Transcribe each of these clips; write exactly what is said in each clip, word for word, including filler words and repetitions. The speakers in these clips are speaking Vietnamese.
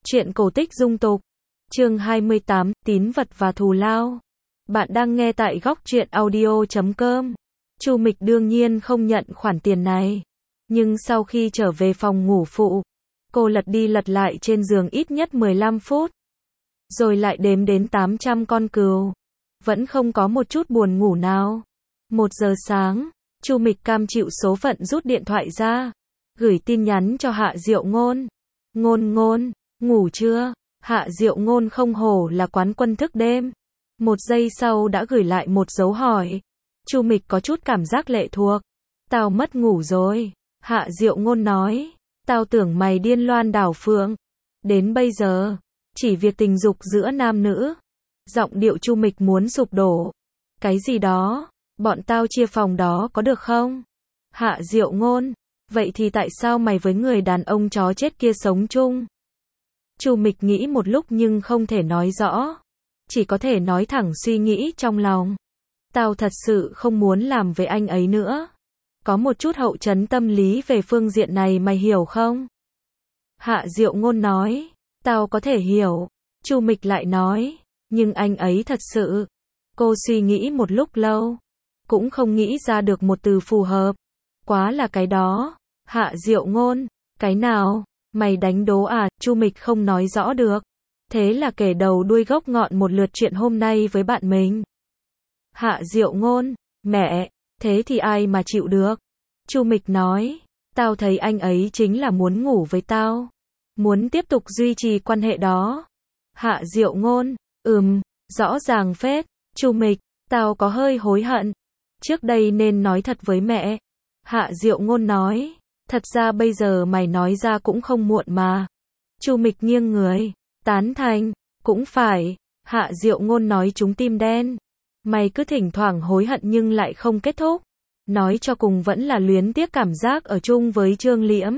Truyện cổ tích dung tục. Chương hai mươi tám, tín vật và thù lao. Bạn đang nghe tại góc truyện audio chấm com. Chu Mịch đương nhiên không nhận khoản tiền này. Nhưng sau khi trở về phòng ngủ phụ, cô lật đi lật lại trên giường ít nhất mười lăm phút. Rồi lại đếm đến tám trăm con cừu. Vẫn không có một chút buồn ngủ nào. Một giờ sáng, Chu Mịch cam chịu số phận rút điện thoại ra. Gửi tin nhắn cho Hạ Diệu Ngôn. Ngôn ngôn, ngủ chưa? Hạ Diệu Ngôn không hổ là quán quân thức đêm. Một giây sau đã gửi lại một dấu hỏi. Chu Mịch có chút cảm giác lệ thuộc. Tao mất ngủ rồi. Hạ Diệu Ngôn nói. Tao tưởng mày điên loan đảo phượng. Đến bây giờ, chỉ việc tình dục giữa nam nữ. Giọng điệu Chu Mịch muốn sụp đổ. Cái gì đó, bọn tao chia phòng đó có được không? Hạ Diệu Ngôn. Vậy thì tại sao mày với người đàn ông chó chết kia sống chung? Chu Mịch nghĩ một lúc nhưng không thể nói rõ. Chỉ có thể nói thẳng suy nghĩ trong lòng. Tao thật sự không muốn làm với anh ấy nữa. Có một chút hậu chấn tâm lý về phương diện này mày hiểu không? Hạ Diệu Ngôn nói. Tao có thể hiểu. Chu Mịch lại nói. Nhưng anh ấy thật sự. Cô suy nghĩ một lúc lâu. Cũng không nghĩ ra được một từ phù hợp. Quá là cái đó. Hạ Diệu Ngôn. Cái nào? Mày đánh đố à? Chu Mịch không nói rõ được. Thế là kể đầu đuôi gốc ngọn một lượt chuyện hôm nay với bạn mình. Hạ Diệu Ngôn. Mẹ, thế thì ai mà chịu được? Chu Mịch nói. Tao thấy anh ấy chính là muốn ngủ với tao. Muốn tiếp tục duy trì quan hệ đó. Hạ Diệu Ngôn. Ừm, rõ ràng phết. Chu Mịch. Tao có hơi hối hận. Trước đây nên nói thật với mẹ. Hạ Diệu Ngôn nói. Thật ra bây giờ mày nói ra cũng không muộn mà. Chu Mịch nghiêng người. Tán thành. Cũng phải. Hạ Diệu Ngôn nói trúng tim đen. Mày cứ thỉnh thoảng hối hận nhưng lại không kết thúc. Nói cho cùng vẫn là luyến tiếc cảm giác ở chung với Trương Liễm.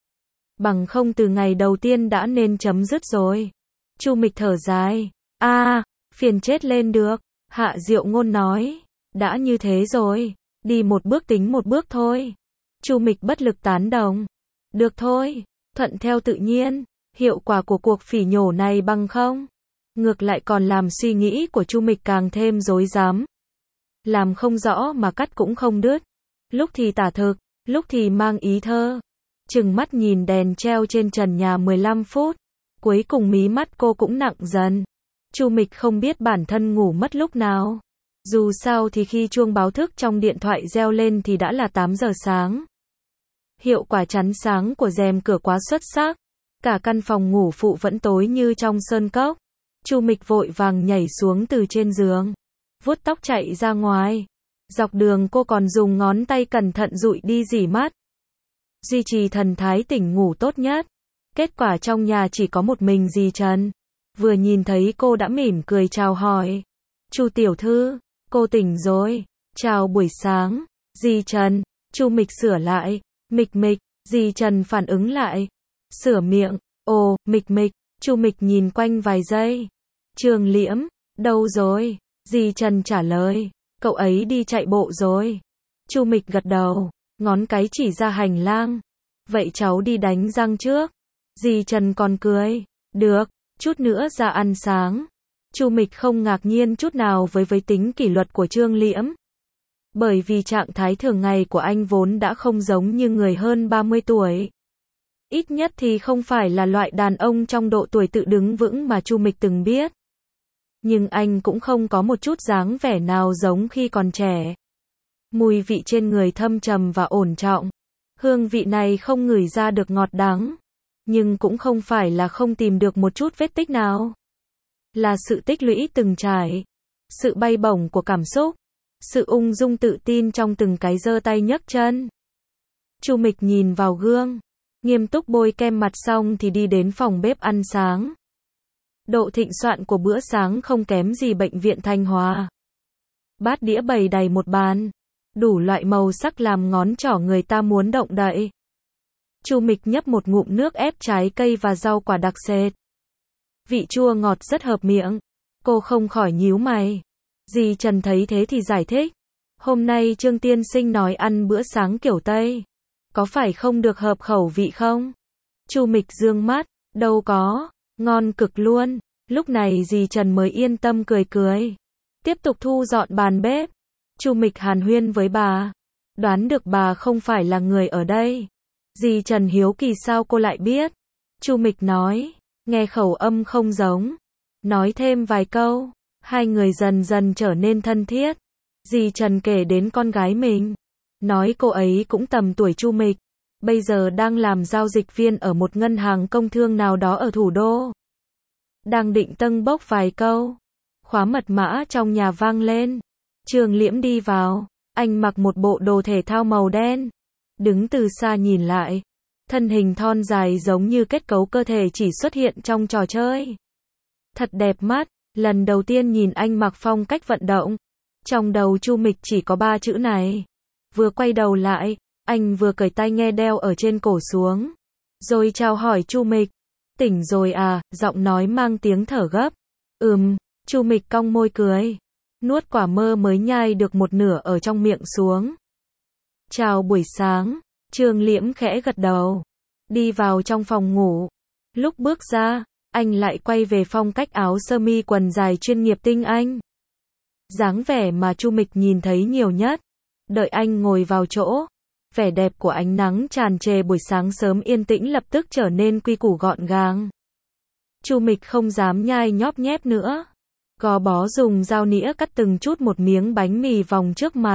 Bằng không từ ngày đầu tiên đã nên chấm dứt rồi. Chu Mịch thở dài. A, à, phiền chết lên được. Hạ Diệu Ngôn nói. Đã như thế rồi. Đi một bước tính một bước thôi. Chu Mịch bất lực tán đồng. Được thôi. Thuận theo tự nhiên. Hiệu quả của cuộc phỉ nhổ này bằng không? Ngược lại còn làm suy nghĩ của Chu Mịch càng thêm rối rắm. Làm không rõ mà cắt cũng không đứt. Lúc thì tả thực, lúc thì mang ý thơ. Chừng mắt nhìn đèn treo trên trần nhà mười lăm phút. Cuối cùng mí mắt cô cũng nặng dần. Chu Mịch không biết bản thân ngủ mất lúc nào. Dù sao thì khi chuông báo thức trong điện thoại reo lên thì đã là tám giờ sáng. Hiệu quả chắn sáng của rèm cửa quá xuất sắc. Cả căn phòng ngủ phụ vẫn tối như trong sơn cốc. Chu Mịch vội vàng nhảy xuống từ trên giường. Vuốt tóc chạy ra ngoài. Dọc đường cô còn dùng ngón tay cẩn thận dụi đi rỉ mắt. Duy trì thần thái tỉnh ngủ tốt nhất. Kết quả trong nhà chỉ có một mình dì Trần. Vừa nhìn thấy cô đã mỉm cười chào hỏi. Chu tiểu thư, cô tỉnh rồi. Chào buổi sáng. Dì Trần. Chu Mịch sửa lại. Mịch Mịch. Dì Trần phản ứng lại. Sửa miệng. Ồ, Mịch Mịch. Chu Mịch nhìn quanh vài giây. Trương Liễm. Đâu rồi? Dì Trần trả lời. Cậu ấy đi chạy bộ rồi. Chu Mịch gật đầu. Ngón cái chỉ ra hành lang. Vậy cháu đi đánh răng trước. Dì Trần còn cười. Được, chút nữa ra ăn sáng. Chu Mịch không ngạc nhiên chút nào với với tính kỷ luật của Trương Liễm. Bởi vì trạng thái thường ngày của anh vốn đã không giống như người hơn ba mươi tuổi. Ít nhất thì không phải là loại đàn ông trong độ tuổi tự đứng vững mà Chu Mịch từng biết. Nhưng anh cũng không có một chút dáng vẻ nào giống khi còn trẻ. Mùi vị trên người thâm trầm và ổn trọng. Hương vị này không ngửi ra được ngọt đắng. Nhưng cũng không phải là không tìm được một chút vết tích nào. Là sự tích lũy từng trải. Sự bay bổng của cảm xúc. Sự ung dung tự tin trong từng cái giơ tay nhấc chân. Chu Mịch nhìn vào gương. Nghiêm túc bôi kem mặt xong thì đi đến phòng bếp ăn sáng. Độ thịnh soạn của bữa sáng không kém gì bệnh viện Thanh Hóa. Bát đĩa bày đầy một bàn. Đủ loại màu sắc làm ngón trỏ người ta muốn động đậy. Chu Mịch nhấp một ngụm nước ép trái cây và rau quả đặc sệt. Vị chua ngọt rất hợp miệng. Cô không khỏi nhíu mày. Dì Trần thấy thế thì giải thích. Hôm nay Trương tiên sinh nói ăn bữa sáng kiểu Tây. Có phải không được hợp khẩu vị không? Chu Mịch dương mắt. Đâu có. Ngon cực luôn. Lúc này dì Trần mới yên tâm cười cười. Tiếp tục thu dọn bàn bếp. Chu Mịch hàn huyên với bà. Đoán được bà không phải là người ở đây. Dì Trần hiếu kỳ sao cô lại biết. Chu Mịch nói, nghe khẩu âm không giống. Nói thêm vài câu. Hai người dần dần trở nên thân thiết. Dì Trần kể đến con gái mình. Nói cô ấy cũng tầm tuổi Chu Mịch. Bây giờ đang làm giao dịch viên ở một ngân hàng công thương nào đó ở thủ đô. Đang định tâng bốc vài câu. Khóa mật mã trong nhà vang lên. Trường Liễm đi vào. Anh mặc một bộ đồ thể thao màu đen. Đứng từ xa nhìn lại. Thân hình thon dài giống như kết cấu cơ thể chỉ xuất hiện trong trò chơi. Thật đẹp mắt. Lần đầu tiên nhìn anh mặc phong cách vận động. Trong đầu Chu Mịch chỉ có ba chữ này. Vừa quay đầu lại, anh vừa cởi tai nghe đeo ở trên cổ xuống. Rồi chào hỏi Chu Mịch. Tỉnh rồi à, giọng nói mang tiếng thở gấp. Ừm, Chu Mịch cong môi cười. Nuốt quả mơ mới nhai được một nửa ở trong miệng xuống. Chào buổi sáng, Trường Liễm khẽ gật đầu. Đi vào trong phòng ngủ. Lúc bước ra, anh lại quay về phong cách áo sơ mi quần dài chuyên nghiệp tinh anh. Dáng vẻ mà Chu Mịch nhìn thấy nhiều nhất. Đợi anh ngồi vào chỗ, vẻ đẹp của ánh nắng tràn trề buổi sáng sớm yên tĩnh lập tức trở nên quy củ gọn gàng. Chu Mịch không dám nhai nhóp nhép nữa. Gò bó dùng dao nĩa cắt từng chút một miếng bánh mì vòng trước mặt.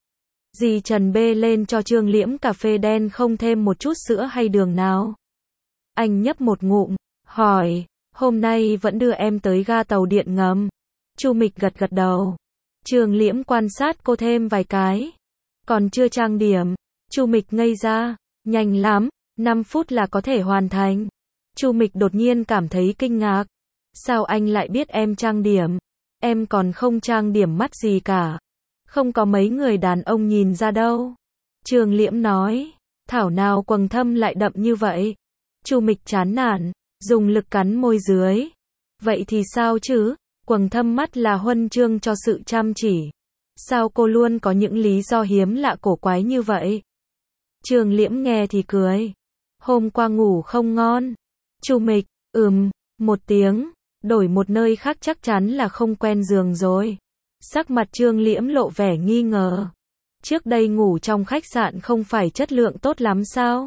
Dì Trần bê lên cho Trương Liễm cà phê đen không thêm một chút sữa hay đường nào. Anh nhấp một ngụm, hỏi, hôm nay vẫn đưa em tới ga tàu điện ngầm. Chu Mịch gật gật đầu. Trương Liễm quan sát cô thêm vài cái. Còn chưa trang điểm. Chu Mịch ngây ra. Nhanh lắm, năm phút là có thể hoàn thành. Chu Mịch đột nhiên cảm thấy kinh ngạc. Sao anh lại biết em trang điểm? Em còn không trang điểm mắt gì cả. Không có mấy người đàn ông nhìn ra đâu. Trương Liễm nói. Thảo nào quầng thâm lại đậm như vậy. Chu Mịch chán nản, dùng lực cắn môi dưới. Vậy thì sao chứ? Quầng thâm mắt là huân chương cho sự chăm chỉ. Sao cô luôn có những lý do hiếm lạ cổ quái như vậy? Trương Liễm nghe thì cười. Hôm qua ngủ không ngon. Chu Mịch, ừm, một tiếng. Đổi một nơi khác chắc chắn là không quen giường rồi. Sắc mặt Trương Liễm lộ vẻ nghi ngờ. Trước đây ngủ trong khách sạn không phải chất lượng tốt lắm sao?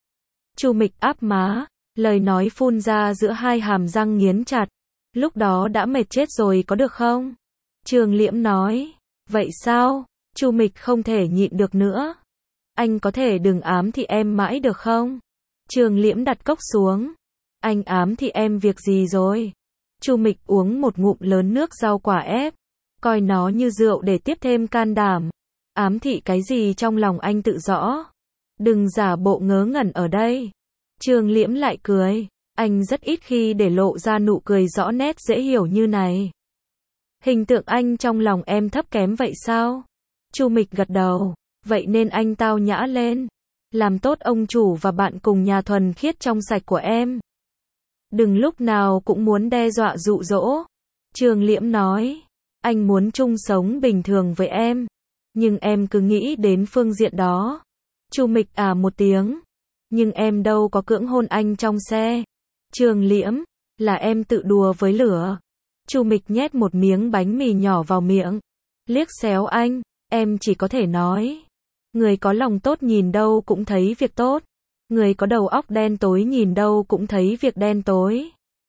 Chu Mịch áp má, lời nói phun ra giữa hai hàm răng nghiến chặt. Lúc đó đã mệt chết rồi có được không? Trương Liễm nói. Vậy sao? Chu Mịch không thể nhịn được nữa. Anh có thể đừng ám thị em mãi được không? Trương Liễm đặt cốc xuống. Anh ám thị em việc gì rồi? Chu Mịch uống một ngụm lớn nước rau quả ép. Coi nó như rượu để tiếp thêm can đảm. Ám thị cái gì trong lòng anh tự rõ. Đừng giả bộ ngớ ngẩn ở đây. Trương Liễm lại cười. Anh rất ít khi để lộ ra nụ cười rõ nét dễ hiểu như này. Hình tượng anh trong lòng em thấp kém vậy sao? Chu Mịch gật đầu. Vậy nên anh tao nhã lên. Làm tốt ông chủ và bạn cùng nhà thuần khiết trong sạch của em. Đừng lúc nào cũng muốn đe dọa dụ dỗ. Trương Liễm nói. Anh muốn chung sống bình thường với em. Nhưng em cứ nghĩ đến phương diện đó. Chu Mịch à một tiếng. Nhưng em đâu có cưỡng hôn anh trong xe. Trương Liễm, là em tự đùa với lửa. Chu Mịch nhét một miếng bánh mì nhỏ vào miệng. Liếc xéo anh, em chỉ có thể nói. Người có lòng tốt nhìn đâu cũng thấy việc tốt. Người có đầu óc đen tối nhìn đâu cũng thấy việc đen tối.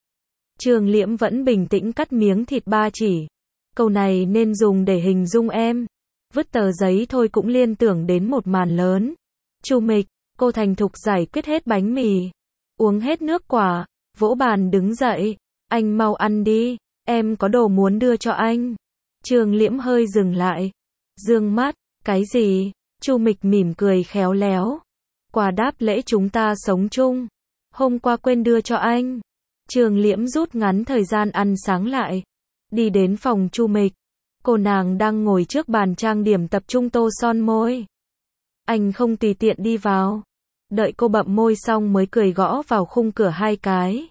Trương Liễm vẫn bình tĩnh cắt miếng thịt ba chỉ. Câu này nên dùng để hình dung em. Vứt tờ giấy thôi cũng liên tưởng đến một màn lớn. Chu Mịch, cô thành thục giải quyết hết bánh mì. Uống hết nước quả, vỗ bàn đứng dậy. Anh mau ăn đi, em có đồ muốn đưa cho anh. Trương Liễm hơi dừng lại. Dương mắt, cái gì? Chu Mịch mỉm cười khéo léo. Quà đáp lễ chúng ta sống chung. Hôm qua quên đưa cho anh. Trương Liễm rút ngắn thời gian ăn sáng lại. Đi đến phòng Chu Mịch. Cô nàng đang ngồi trước bàn trang điểm tập trung tô son môi. Anh không tùy tiện đi vào. Đợi cô bậm môi xong mới cười gõ vào khung cửa hai cái.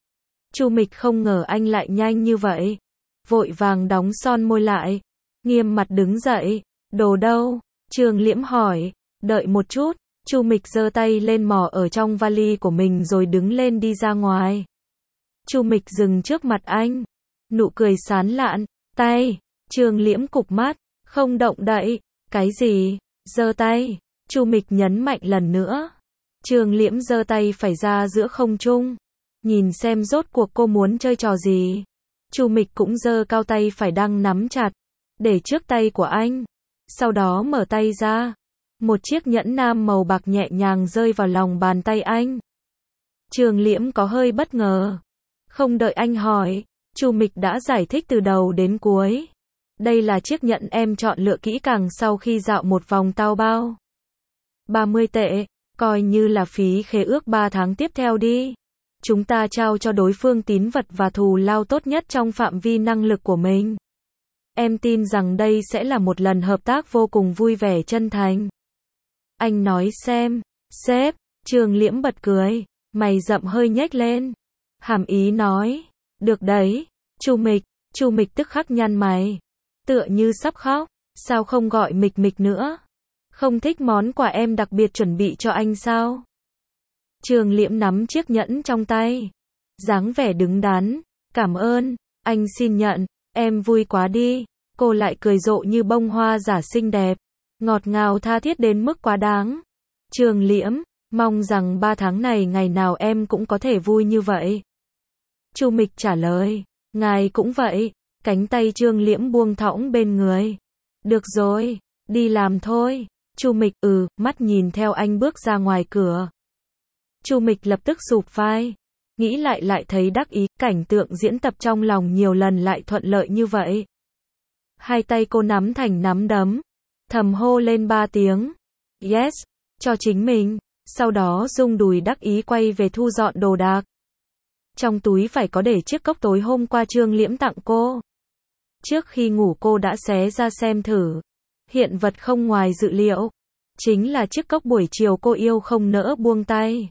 Chu Mịch không ngờ anh lại nhanh như vậy. Vội vàng đóng son môi lại. Nghiêm mặt đứng dậy. Đồ đâu? Trương Liễm hỏi. Đợi một chút. Chu Mịch giơ tay lên mò ở trong vali của mình rồi đứng lên đi ra ngoài. Chu Mịch dừng trước mặt anh, nụ cười sán lạn, tay, Trương Liễm cụp mắt, không động đậy, cái gì, giơ tay, Chu Mịch nhấn mạnh lần nữa. Trương Liễm giơ tay phải ra giữa không trung, nhìn xem rốt cuộc cô muốn chơi trò gì. Chu Mịch cũng giơ cao tay phải đang nắm chặt, để trước tay của anh, sau đó mở tay ra. Một chiếc nhẫn nam màu bạc nhẹ nhàng rơi vào lòng bàn tay anh. Trương Liễm có hơi bất ngờ. Không đợi anh hỏi, Chu Mịch đã giải thích từ đầu đến cuối. Đây là chiếc nhẫn em chọn lựa kỹ càng sau khi dạo một vòng tao bao. ba mươi tệ, coi như là phí khế ước ba tháng tiếp theo đi. Chúng ta trao cho đối phương tín vật và thù lao tốt nhất trong phạm vi năng lực của mình. Em tin rằng đây sẽ là một lần hợp tác vô cùng vui vẻ chân thành. Anh nói xem, sếp, Trương Liễm bật cười, mày rậm hơi nhếch lên. Hàm ý nói, được đấy, Chu Mịch, Chu Mịch tức khắc nhăn mày, tựa như sắp khóc, sao không gọi Mịch Mịch nữa? Không thích món quà em đặc biệt chuẩn bị cho anh sao? Trương Liễm nắm chiếc nhẫn trong tay, dáng vẻ đứng đắn, cảm ơn, anh xin nhận, em vui quá đi. Cô lại cười rộ như bông hoa giả xinh đẹp, ngọt ngào tha thiết đến mức quá đáng. Trương Liễm, mong rằng ba tháng này ngày nào em cũng có thể vui như vậy. Chu Mịch trả lời, ngài cũng vậy. Cánh tay Trương Liễm buông thõng bên người. Được rồi, đi làm thôi. Chu Mịch, ừ, mắt nhìn theo anh bước ra ngoài cửa. Chu Mịch lập tức sụp vai, nghĩ lại lại thấy đắc ý, cảnh tượng diễn tập trong lòng nhiều lần lại thuận lợi như vậy. Hai tay cô nắm thành nắm đấm, thầm hô lên ba tiếng, yes, cho chính mình, sau đó rung đùi đắc ý quay về thu dọn đồ đạc. Trong túi phải có để chiếc cốc tối hôm qua Trương Liễm tặng cô. Trước khi ngủ cô đã xé ra xem thử, hiện vật không ngoài dự liệu, chính là chiếc cốc buổi chiều cô yêu không nỡ buông tay.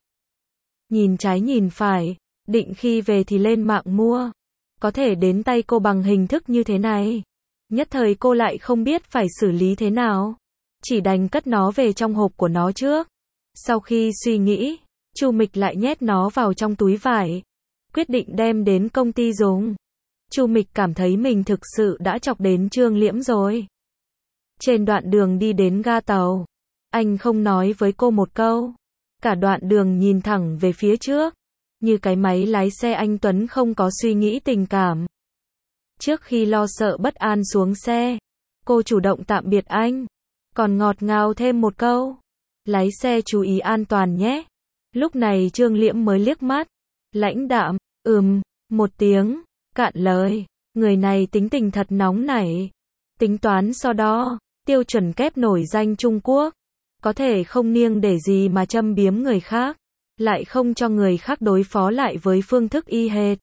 Nhìn trái nhìn phải, định khi về thì lên mạng mua, có thể đến tay cô bằng hình thức như thế này. Nhất thời cô lại không biết phải xử lý thế nào, chỉ đành cất nó về trong hộp của nó trước. Sau khi suy nghĩ, Chu Mịch lại nhét nó vào trong túi vải, quyết định đem đến công ty dùng. Chu Mịch cảm thấy mình thực sự đã chọc đến Trương Liễm rồi. Trên đoạn đường đi đến ga tàu, anh không nói với cô một câu, cả đoạn đường nhìn thẳng về phía trước, như cái máy lái xe anh Tuấn không có suy nghĩ tình cảm. Trước khi lo sợ bất an xuống xe, cô chủ động tạm biệt anh, còn ngọt ngào thêm một câu, lái xe chú ý an toàn nhé. Lúc này Trương Liễm mới liếc mắt, lãnh đạm, ừm, một tiếng, cạn lời. Người này tính tình thật nóng nảy, tính toán so đo, tiêu chuẩn kép nổi danh Trung Quốc, có thể không niêng để gì mà châm biếm người khác, lại không cho người khác đối phó lại với phương thức y hệt.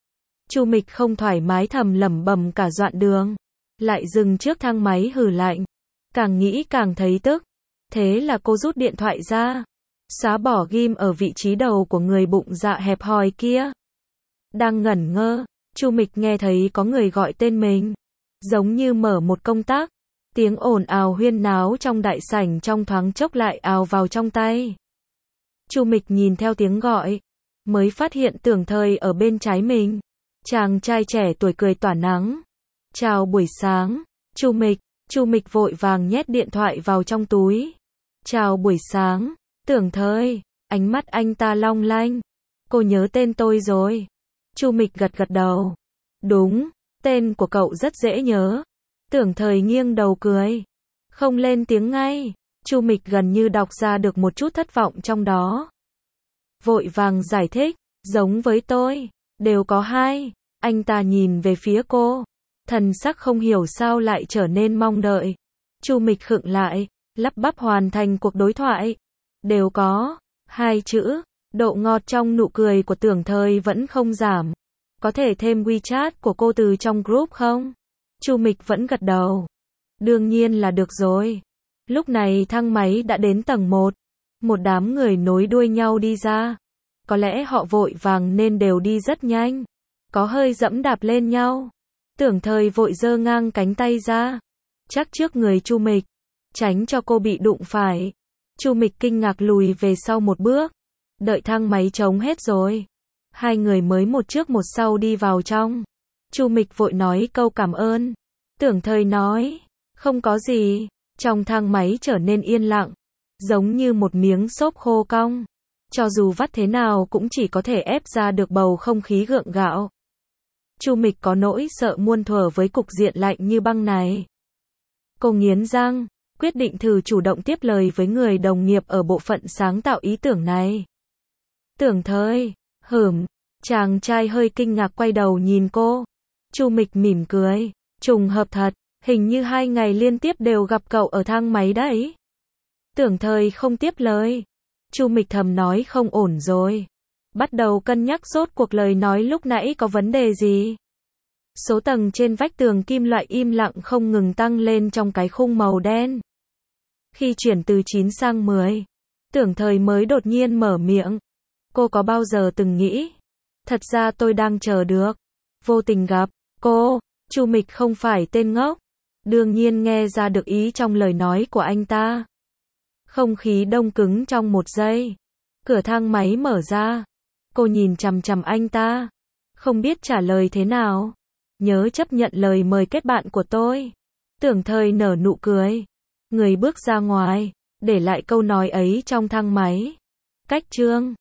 Chu Mịch không thoải mái thầm lẩm bẩm cả đoạn đường, lại dừng trước thang máy hừ lạnh, càng nghĩ càng thấy tức. Thế là cô rút điện thoại ra, xóa bỏ ghim ở vị trí đầu của người bụng dạ hẹp hòi kia. Đang ngẩn ngơ, Chu Mịch nghe thấy có người gọi tên mình, giống như mở một công tắc. Tiếng ồn ào huyên náo trong đại sảnh trong thoáng chốc lại ào vào trong tay. Chu Mịch nhìn theo tiếng gọi, mới phát hiện Tưởng Thời ở bên trái mình. Chàng trai trẻ tuổi cười tỏa nắng. Chào buổi sáng, Chu Mịch. Chu Mịch vội vàng nhét điện thoại vào trong túi. Chào buổi sáng, Tưởng Thời. Ánh mắt anh ta long lanh. Cô nhớ tên tôi rồi. Chu Mịch gật gật đầu. Đúng, tên của cậu rất dễ nhớ. Tưởng Thời nghiêng đầu cười, không lên tiếng ngay. Chu Mịch gần như đọc ra được một chút thất vọng trong đó. Vội vàng giải thích, giống với tôi, đều có hai. Anh ta nhìn về phía cô, thần sắc không hiểu sao lại trở nên mong đợi. Chu Mịch khựng lại, lắp bắp hoàn thành cuộc đối thoại. Đều có, hai chữ, độ ngọt trong nụ cười của Tưởng Thời vẫn không giảm. Có thể thêm WeChat của cô từ trong group không? Chu Mịch vẫn gật đầu. Đương nhiên là được rồi. Lúc này thang máy đã đến tầng một. Một đám người nối đuôi nhau đi ra. Có lẽ họ vội vàng nên đều đi rất nhanh. Có hơi dẫm đạp lên nhau. Tưởng Thời vội giơ ngang cánh tay ra, chắc trước người Chu Mịch, tránh cho cô bị đụng phải. Chu Mịch kinh ngạc lùi về sau một bước. Đợi thang máy trống hết rồi, Hai người mới một trước một sau đi vào trong. Chu Mịch vội nói câu cảm ơn. Tưởng Thời nói, không có gì. Trong thang máy trở nên yên lặng, giống như một miếng xốp khô cong. Cho dù vắt thế nào cũng chỉ có thể ép ra được bầu không khí gượng gạo. Chu Mịch có nỗi sợ muôn thuở với cục diện lạnh như băng này. Cô nghiến răng, quyết định thử chủ động tiếp lời với người đồng nghiệp ở bộ phận sáng tạo ý tưởng này. Tưởng Thời, hửm, chàng trai hơi kinh ngạc quay đầu nhìn cô. Chu Mịch mỉm cười, trùng hợp thật, hình như hai ngày liên tiếp đều gặp cậu ở thang máy đấy. Tưởng Thời không tiếp lời. Chu Mịch thầm nói không ổn rồi. Bắt đầu cân nhắc rốt cuộc lời nói lúc nãy có vấn đề gì. Số tầng trên vách tường kim loại im lặng không ngừng tăng lên trong cái khung màu đen. Khi chuyển từ chín sang mười, Tưởng Thời mới đột nhiên mở miệng. Cô có bao giờ từng nghĩ, thật ra tôi đang chờ được, vô tình gặp cô. Chu Mịch không phải tên ngốc, đương nhiên nghe ra được ý trong lời nói của anh ta. Không khí đông cứng trong một giây. Cửa thang máy mở ra. Cô nhìn chằm chằm anh ta, không biết trả lời thế nào. Nhớ chấp nhận lời mời kết bạn của tôi. Tưởng Thời nở nụ cười. Người bước ra ngoài, để lại câu nói ấy trong thang máy. Cách chương